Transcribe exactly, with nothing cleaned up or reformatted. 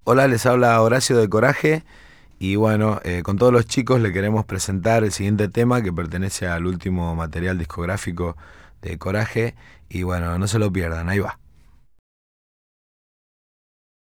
Hola, les habla Horacio de Coraje y bueno, eh, con todos los chicos le queremos presentar el siguiente tema que pertenece al último material discográfico de Coraje y bueno, no se lo pierdan, ahí va.